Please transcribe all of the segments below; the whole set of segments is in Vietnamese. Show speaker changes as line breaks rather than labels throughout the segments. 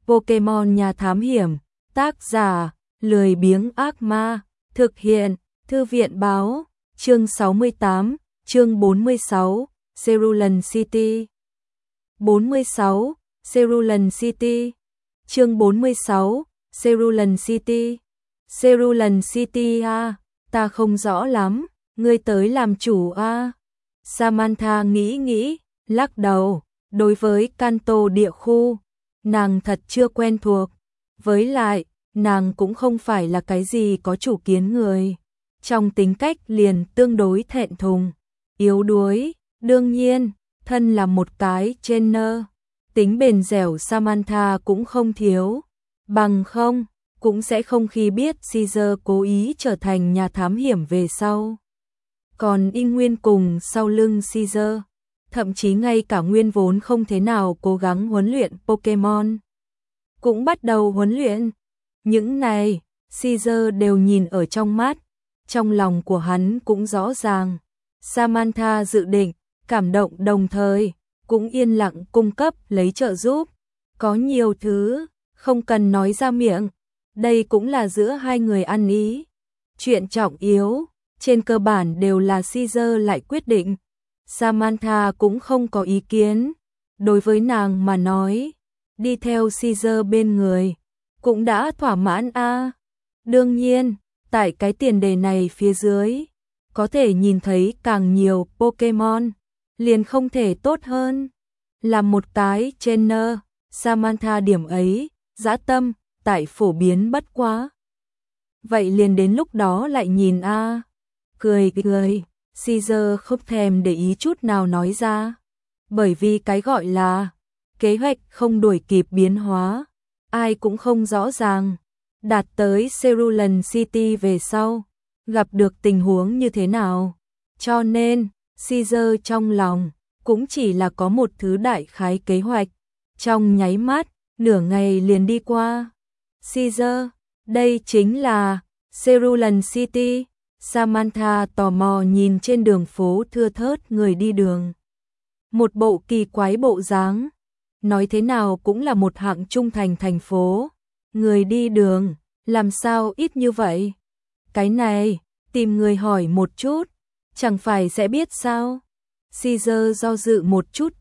Pokemon nhà thám hiểm, tác giả, lười biếng ác ma, thực hiện, thư viện báo, chương 68, chương 46, Cerulean City. 46, Cerulean City. Chương 46, Cerulean City. Cerulean City à, ta không rõ lắm, ngươi tới làm chủ à. Samantha nghĩ, lắc đầu, đối với Kanto địa khu, nàng thật chưa quen thuộc. Với lại, nàng cũng không phải là cái gì có chủ kiến người. Trong tính cách liền tương đối thẹn thùng, yếu đuối, đương nhiên, thân là một cái trainer. Tính bền dẻo Samantha cũng không thiếu, bằng không, cũng sẽ không khi biết Caesar cố ý trở thành nhà thám hiểm về sau. Còn Y Nguyên cùng sau lưng Caesar, thậm chí ngay cả Nguyên vốn không thế nào cố gắng huấn luyện Pokemon, cũng bắt đầu huấn luyện. Những này, Caesar đều nhìn ở trong mắt, trong lòng của hắn cũng rõ ràng. Samantha dự định, cảm động đồng thời, cũng yên lặng cung cấp lấy trợ giúp. Có nhiều thứ, không cần nói ra miệng, đây cũng là giữa hai người ăn ý. Chuyện trọng yếu, trên cơ bản đều là Caesar lại quyết định. Samantha cũng không có ý kiến. Đối với nàng mà nói, đi theo Caesar bên người, cũng đã thỏa mãn a. Đương nhiên, tại cái tiền đề này phía dưới, có thể nhìn thấy càng nhiều Pokemon, liền không thể tốt hơn. Là một cái trainer, Samantha điểm ấy, dã tâm, tại phổ biến bất quá. Vậy liền đến lúc đó lại nhìn a. Cười, Caesar không thèm để ý chút nào nói ra. Bởi vì cái gọi là kế hoạch không đuổi kịp biến hóa, ai cũng không rõ ràng. Đạt tới Cerulean City về sau, gặp được tình huống như thế nào. Cho nên, Caesar trong lòng cũng chỉ là có một thứ đại khái kế hoạch. Trong nháy mắt, nửa ngày liền đi qua. Caesar, đây chính là Cerulean City. Samantha tò mò nhìn trên đường phố thưa thớt người đi đường. Một bộ kỳ quái bộ dáng, nói thế nào cũng là một hạng trung thành thành phố. Người đi đường, làm sao ít như vậy? Cái này, tìm người hỏi một chút, chẳng phải sẽ biết sao? Caesar do dự một chút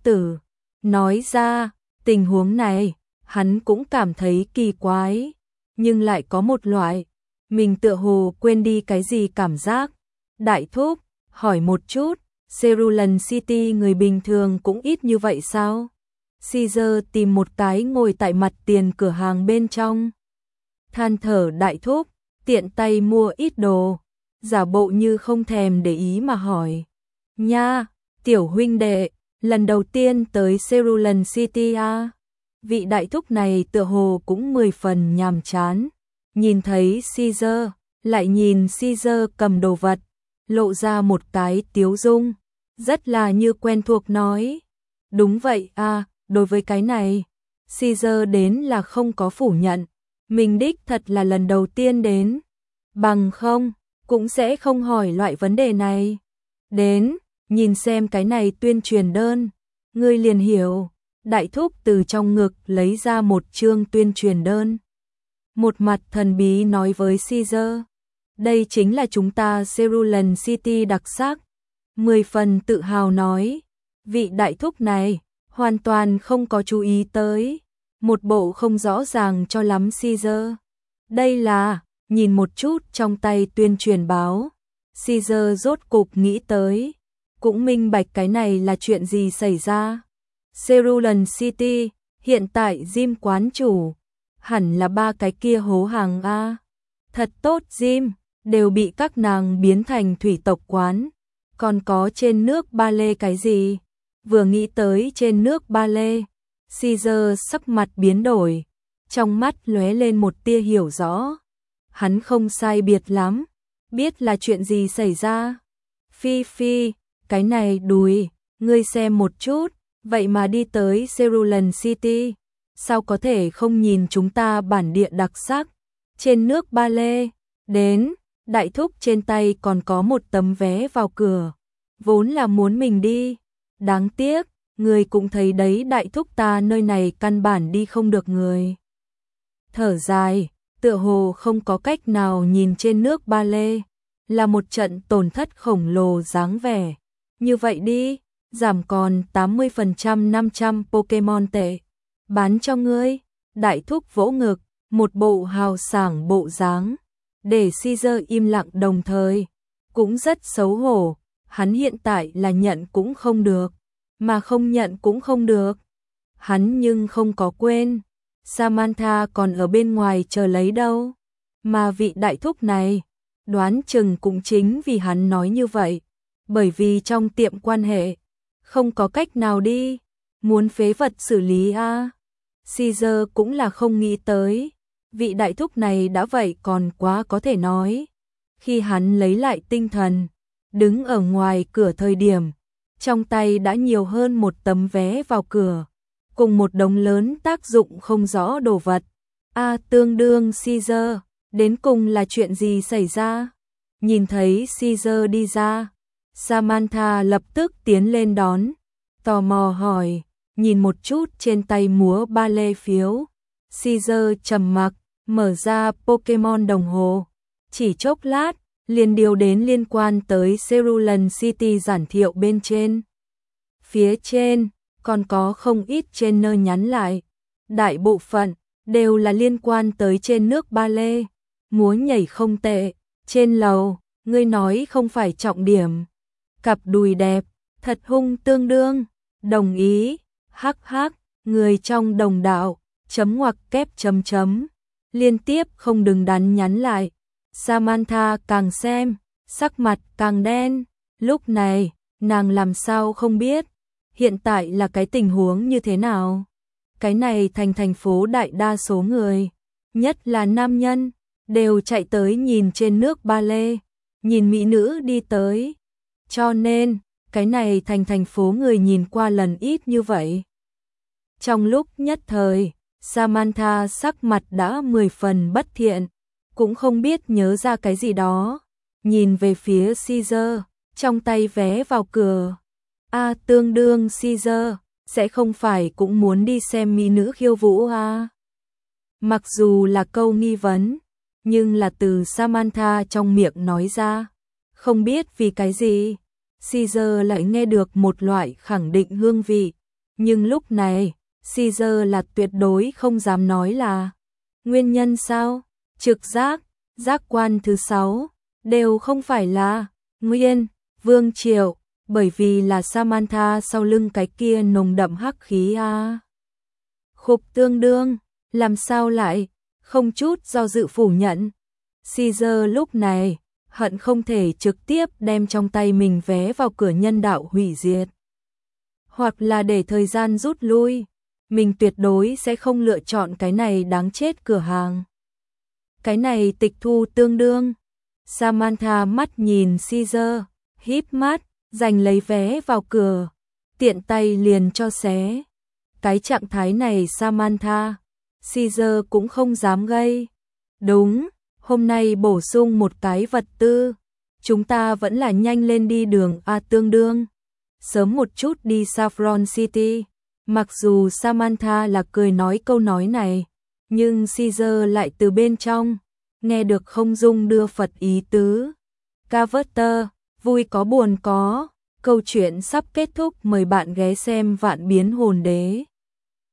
nói ra, tình huống này, hắn cũng cảm thấy kỳ quái, nhưng lại có một loại, mình tựa hồ quên đi cái gì cảm giác. Đại thúc, hỏi một chút, Cerulean City người bình thường cũng ít như vậy sao? Caesar tìm một cái ngồi tại mặt tiền cửa hàng bên trong. Than thở đại thúc, tiện tay mua ít đồ, giả bộ như không thèm để ý mà hỏi. Nha, tiểu huynh đệ, lần đầu tiên tới Cerulean City à? Vị đại thúc này tựa hồ cũng 10 phần nhàm chán. Nhìn thấy Caesar, lại nhìn Caesar cầm đồ vật, lộ ra một cái tiếu dung, rất là như quen thuộc nói. Đúng vậy à, đối với cái này, Caesar đến là không có phủ nhận, mình đích thật là lần đầu tiên đến. Bằng không, cũng sẽ không hỏi loại vấn đề này. Đến, nhìn xem cái này tuyên truyền đơn, ngươi liền hiểu. Đại thúc từ trong ngực lấy ra một chương tuyên truyền đơn. Một mặt thần bí nói với Caesar, đây chính là chúng ta Cerulean City đặc sắc. 10 phần tự hào nói, vị đại thúc này hoàn toàn không có chú ý tới, một bộ không rõ ràng cho lắm Caesar. Đây là, nhìn một chút trong tay tuyên truyền báo, Caesar rốt cục nghĩ tới, cũng minh bạch cái này là chuyện gì xảy ra. Cerulean City, hiện tại gym quán chủ, hẳn là 3 cái kia hố hàng a. Thật tốt gym, đều bị các nàng biến thành thủy tộc quán. Còn có trên nước ba lê cái gì? Vừa nghĩ tới trên nước ba lê, Caesar sắc mặt biến đổi, trong mắt lóe lên một tia hiểu rõ. Hắn không sai biệt lắm, biết là chuyện gì xảy ra. Phi, cái này đùi, ngươi xem một chút, vậy mà đi tới Cerulean City, sao có thể không nhìn chúng ta bản địa đặc sắc, trên nước ba lê. Đến, đại thúc trên tay còn có một tấm vé vào cửa, vốn là muốn mình đi, đáng tiếc, người cũng thấy đấy đại thúc ta nơi này căn bản đi không được người. thở dài, tựa hồ không có cách nào nhìn trên nước ba lê, là một trận tổn thất khổng lồ dáng vẻ. Như vậy đi, giảm còn 80% 500 Pokemon tệ, bán cho ngươi. Đại thúc vỗ ngực, một bộ hào sảng bộ dáng, để Caesar im lặng đồng thời, cũng rất xấu hổ, hắn hiện tại là nhận cũng không được, mà không nhận cũng không được. Hắn nhưng không có quên, Samantha còn ở bên ngoài chờ lấy đâu, mà vị đại thúc này, đoán chừng cũng chính vì hắn nói như vậy, bởi vì trong tiệm quan hệ, không có cách nào đi, muốn phế vật xử lý a. Caesar cũng là không nghĩ tới, vị đại thúc này đã vậy còn quá có thể nói. Khi hắn lấy lại tinh thần, đứng ở ngoài cửa thời điểm, trong tay đã nhiều hơn một tấm vé vào cửa, cùng một đống lớn tác dụng không rõ đồ vật. Tương đương Caesar, đến cùng là chuyện gì xảy ra? Nhìn thấy Caesar đi ra, Samantha lập tức tiến lên đón, tò mò hỏi, nhìn một chút trên tay múa ba lê phiếu. Caesar trầm mặc, mở ra Pokemon đồng hồ, chỉ chốc lát, liền điều đến liên quan tới Cerulean City giản thiệu bên trên. Phía trên, còn có không ít trên nơi nhắn lại, đại bộ phận, đều là liên quan tới trên nước ba lê, múa nhảy không tệ, trên lầu, ngươi nói không phải trọng điểm. Cặp đùi đẹp, thật hung tương đương, đồng ý, hắc hắc, người trong đồng đạo, chấm ngoặc kép chấm chấm, liên tiếp không đứng đắn nhắn lại. Samantha càng xem, sắc mặt càng đen, lúc này, nàng làm sao không biết, hiện tại là cái tình huống như thế nào. Cái này thành phố đại đa số người, nhất là nam nhân, đều chạy tới nhìn trên nước ba lê, nhìn mỹ nữ đi tới. Cho nên, cái này thành phố người nhìn qua lần ít như vậy. Trong lúc nhất thời, Samantha sắc mặt đã 10 phần bất thiện, cũng không biết nhớ ra cái gì đó, nhìn về phía Caesar, trong tay vé vào cửa. Tương đương Caesar, sẽ không phải cũng muốn đi xem mỹ nữ khiêu vũ à? Mặc dù là câu nghi vấn, nhưng là từ Samantha trong miệng nói ra, không biết vì cái gì, Caesar lại nghe được một loại khẳng định hương vị, nhưng lúc này, Caesar là tuyệt đối không dám nói là nguyên nhân sao? Trực giác, giác quan thứ 6, đều không phải là nguyên, vương triệu, bởi vì là Samantha sau lưng cái kia nồng đậm hắc khí a. Khục tương đương, làm sao lại, không chút do dự phủ nhận. Caesar lúc này, hận không thể trực tiếp đem trong tay mình vé vào cửa nhân đạo hủy diệt. Hoặc là để thời gian rút lui, mình tuyệt đối sẽ không lựa chọn cái này đáng chết cửa hàng. Cái này tịch thu tương đương. Samantha mắt nhìn Caesar, híp mắt, giành lấy vé vào cửa, tiện tay liền cho xé. Cái trạng thái này Samantha, Caesar cũng không dám gây. Đúng, hôm nay bổ sung một cái vật tư, chúng ta vẫn là nhanh lên đi đường tương đương. Sớm một chút đi Saffron City, mặc dù Samantha là cười nói câu nói này, nhưng Caesar lại từ bên trong, nghe được không dung đưa Phật ý tứ. Carver, vui có buồn có, câu chuyện sắp kết thúc, mời bạn ghé xem Vạn Biến Hồn Đế.